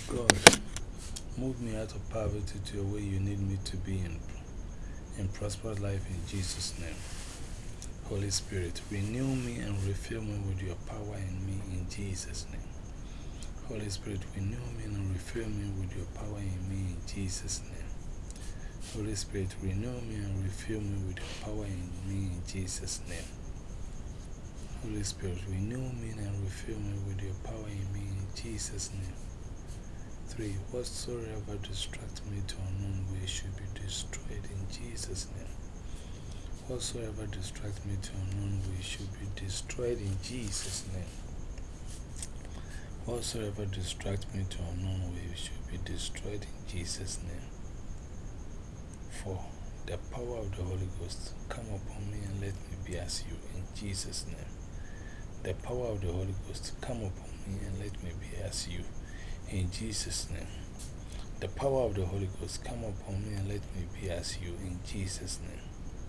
God, move me out of poverty to a way you need me to be in prosperous life in Jesus' name. Holy Spirit, renew me and refill me with your power in me in Jesus' name. Holy Spirit, renew me and refill me with your power in me in Jesus' name. Holy Spirit, renew me and refill me with your power in me in Jesus' name. Holy Spirit, renew me and refill me with your power in me in Jesus' name. 3. Whatsoever distracts me to unknown ways should be destroyed in Jesus' name. Whatsoever distracts me to unknown ways should be destroyed in Jesus' name. Whatsoever distracts me to unknown ways should be destroyed in Jesus' name. 4. The power of the Holy Ghost come upon me and let me be as you in Jesus' name. The power of the Holy Ghost come upon me and let me be as you in Jesus' name. The power of the Holy Ghost come upon me and let me be as you in Jesus' name.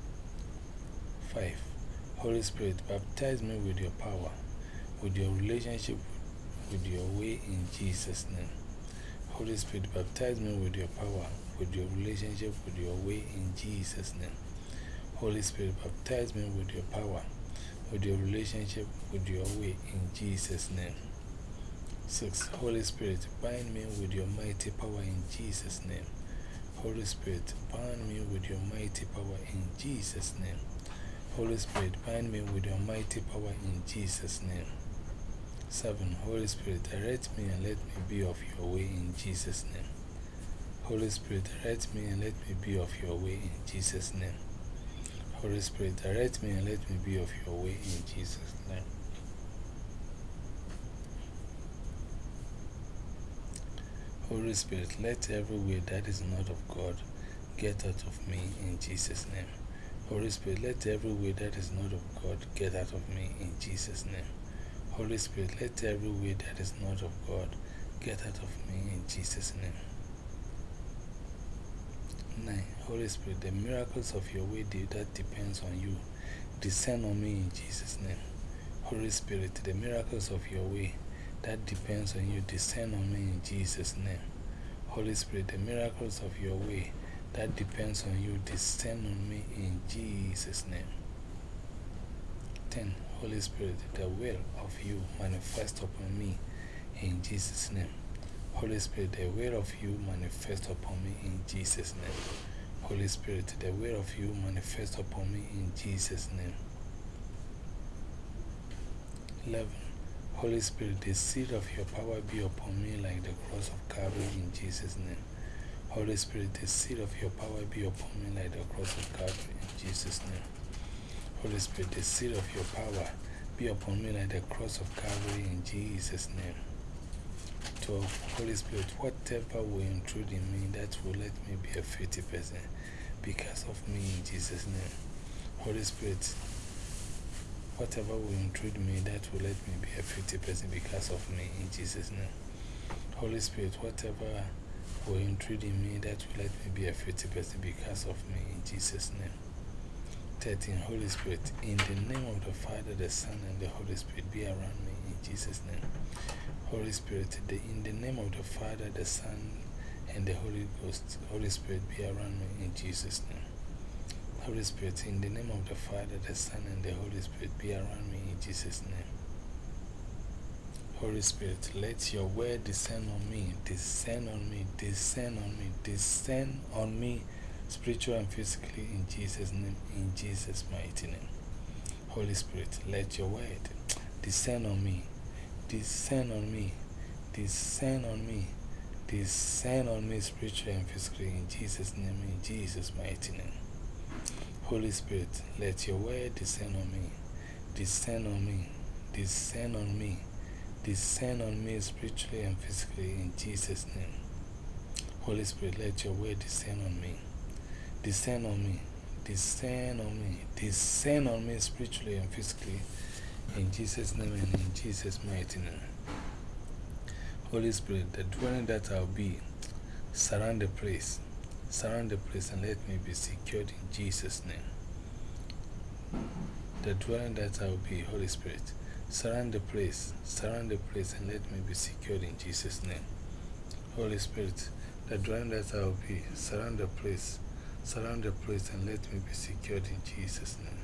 5. Holy Spirit, baptize me with your power, with your relationship, with your way in Jesus' name. Holy Spirit, baptize me with your power, with your relationship, with your way in Jesus' name. Holy Spirit, baptize me with your power, with your relationship, with your way in Jesus' name. 6. Holy Spirit, bind me with your mighty power in Jesus' name. Holy Spirit, bind me with your mighty power in Jesus' name. Holy Spirit, bind me with your mighty power in Jesus' name. 7. Holy Spirit, direct me and let me be of your way in Jesus' name. Holy Spirit, direct me and let me be of your way in Jesus' name. Holy Spirit, direct me and let me be of your way in Jesus' name. Holy Spirit, let every way that is not of God get out of me in Jesus' name. Holy Spirit, let every way that is not of God get out of me in Jesus' name. Holy Spirit, let every way that is not of God get out of me in Jesus' name. 9. Holy Spirit, the miracles of your way that depends on you, descend on me in Jesus' name. Holy Spirit, the miracles of your way that depends on you, descend on me in Jesus' name. Holy Spirit, the miracles of your way that depends on you, descend on me in Jesus' name. 10. Holy Spirit, the will of you manifest upon me in Jesus' name. Holy Spirit, the will of you manifest upon me in Jesus' name. Holy Spirit, the will of you manifest upon me in Jesus' name. 11. Holy Spirit, the seed of your power be upon me like the cross of Calvary in Jesus' name. Holy Spirit, the seed of your power be upon me like the cross of Calvary in Jesus' name. Holy Spirit, the seed of your power be upon me like the cross of Calvary in Jesus' name. 12. Holy Spirit, whatever will intrude in me that will let me be a filthy person because of me in Jesus' name. Holy Spirit, whatever will intrude in me that will let me be a filthy person because of me in Jesus' name. Holy Spirit, whatever will intrude in me that will let me be a filthy person because of me in Jesus' name. 13. Holy Spirit, in the name of the Father, the Son, and the Holy Spirit, be around me in Jesus' name. Holy Spirit, in the name of the Father, the Son, and the Holy Ghost, Holy Spirit, be around me in Jesus' name. Holy Spirit, in the name of the Father, the Son, and the Holy Spirit, be around me in Jesus' name. Holy Spirit, let your word descend on me, descend on me, descend on me, descend on me, spiritually and physically, in Jesus' name, in Jesus' mighty name. Holy Spirit, let your word descend on me, descend on me, descend on me, descend on me, spiritually and physically, in Jesus' name, in Jesus' mighty name. Holy Spirit, let your word descend on me, descend on me, descend on me, descend on me, spiritually and physically, in Jesus' name. Holy Spirit, let your word descend on me, descend on me, descend on me, descend on me, spiritually and physically, in Jesus' name and in Jesus' mighty name. Holy Spirit, the dwelling that I'll be, surround the place and let me be secured in Jesus' name. The dwelling that I'll be, Holy Spirit, surround the place and let me be secured in Jesus' name. Holy Spirit, the dwelling that I will be, surround the place and let me be secured in Jesus' name.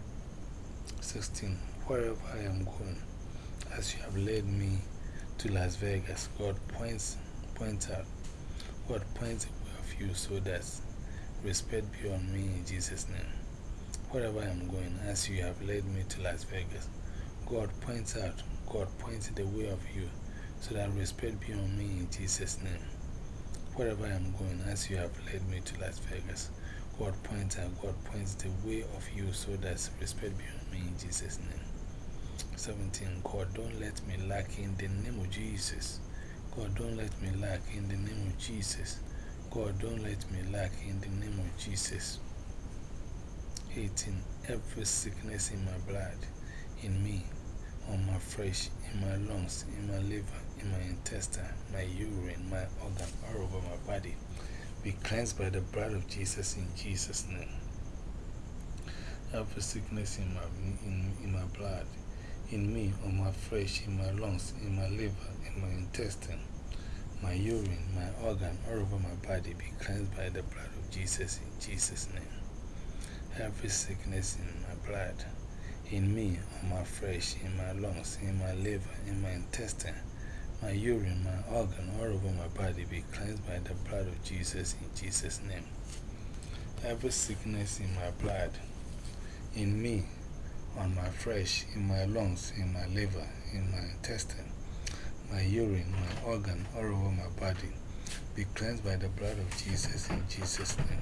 16. Wherever I am going, as you have led me to Las Vegas, God points out. God points away of you so that respect be on me in Jesus' name. Wherever I am going, as you have led me to Las Vegas, God points the way of you so that respect be on me in Jesus' name. Wherever I am going, as you have led me to Las Vegas, God points the way of you so that respect be on me in Jesus' name. 17. God, don't let me lack in the name of Jesus. God, don't let me lack in the name of Jesus. God, don't let me lack in the name of Jesus. 18. Every sickness in my blood, in me, on my flesh, in my lungs, in my liver, in my intestine, my urine, my organ, all over my body, be cleansed by the blood of Jesus in Jesus' name. Every sickness in my blood, in me, on my flesh, in my lungs, in my liver, in my intestine, my urine, my organ, all over my body, be cleansed by the blood of Jesus in Jesus' name. Every sickness in my blood, in me, on my flesh, in my lungs, in my liver, in my intestine, my urine, my organ, all over my body, be cleansed by the blood of Jesus in Jesus' name. Every sickness in my blood, in me, on my flesh, in my lungs, in my liver, in my intestine, my urine, my organ, all over my body, be cleansed by the blood of Jesus in Jesus' name.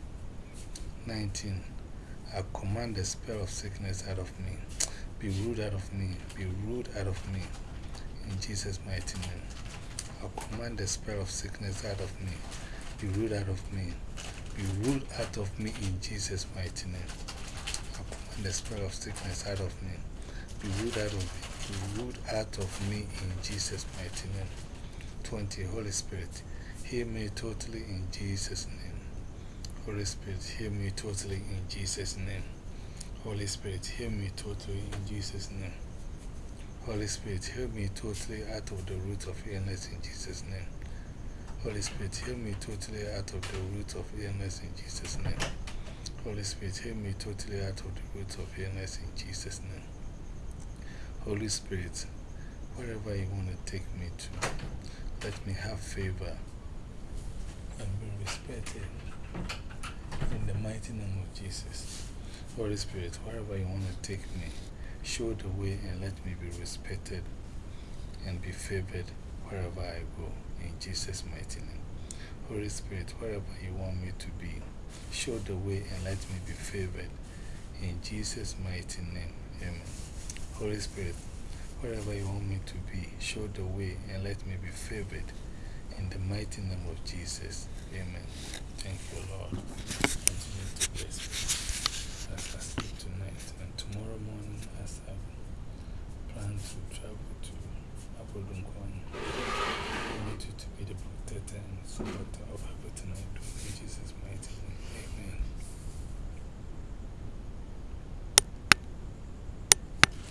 19. I command the spell of sickness out of me. Be ruled out of me. Be ruled out of me. In Jesus' mighty name. I command the spell of sickness out of me. Be ruled out of me. Be ruled out of me in Jesus' mighty name. I command the spell of sickness out of me. Be ruled out of me. Be ruled out of me in Jesus' mighty name. 20. Holy Spirit, heal me totally in Jesus' name. Holy Spirit, heal me totally in Jesus' name. Holy Spirit, heal me totally in Jesus' name. Holy Spirit, heal me totally out of the root of illness in Jesus' name. Holy Spirit, heal me totally out of the root of illness in Jesus' name. Holy Spirit, heal me totally out of the root of illness in Jesus' name. Holy Spirit, wherever you want to take me to, let me have favor and be respected in the mighty name of Jesus. Holy Spirit, wherever you want to take me, show the way and let me be respected and be favored wherever I go, in Jesus' mighty name. Holy Spirit, wherever you want me to be, show the way and let me be favored, in Jesus' mighty name. Amen. Holy Spirit, wherever you want me to be, show the way and let me be favored, in the mighty name of Jesus. Amen. Thank you, Lord. Continue to bless me as I sleep tonight and tomorrow morning as I plan to travel to Aberdeen. I need you to be the protector and supporter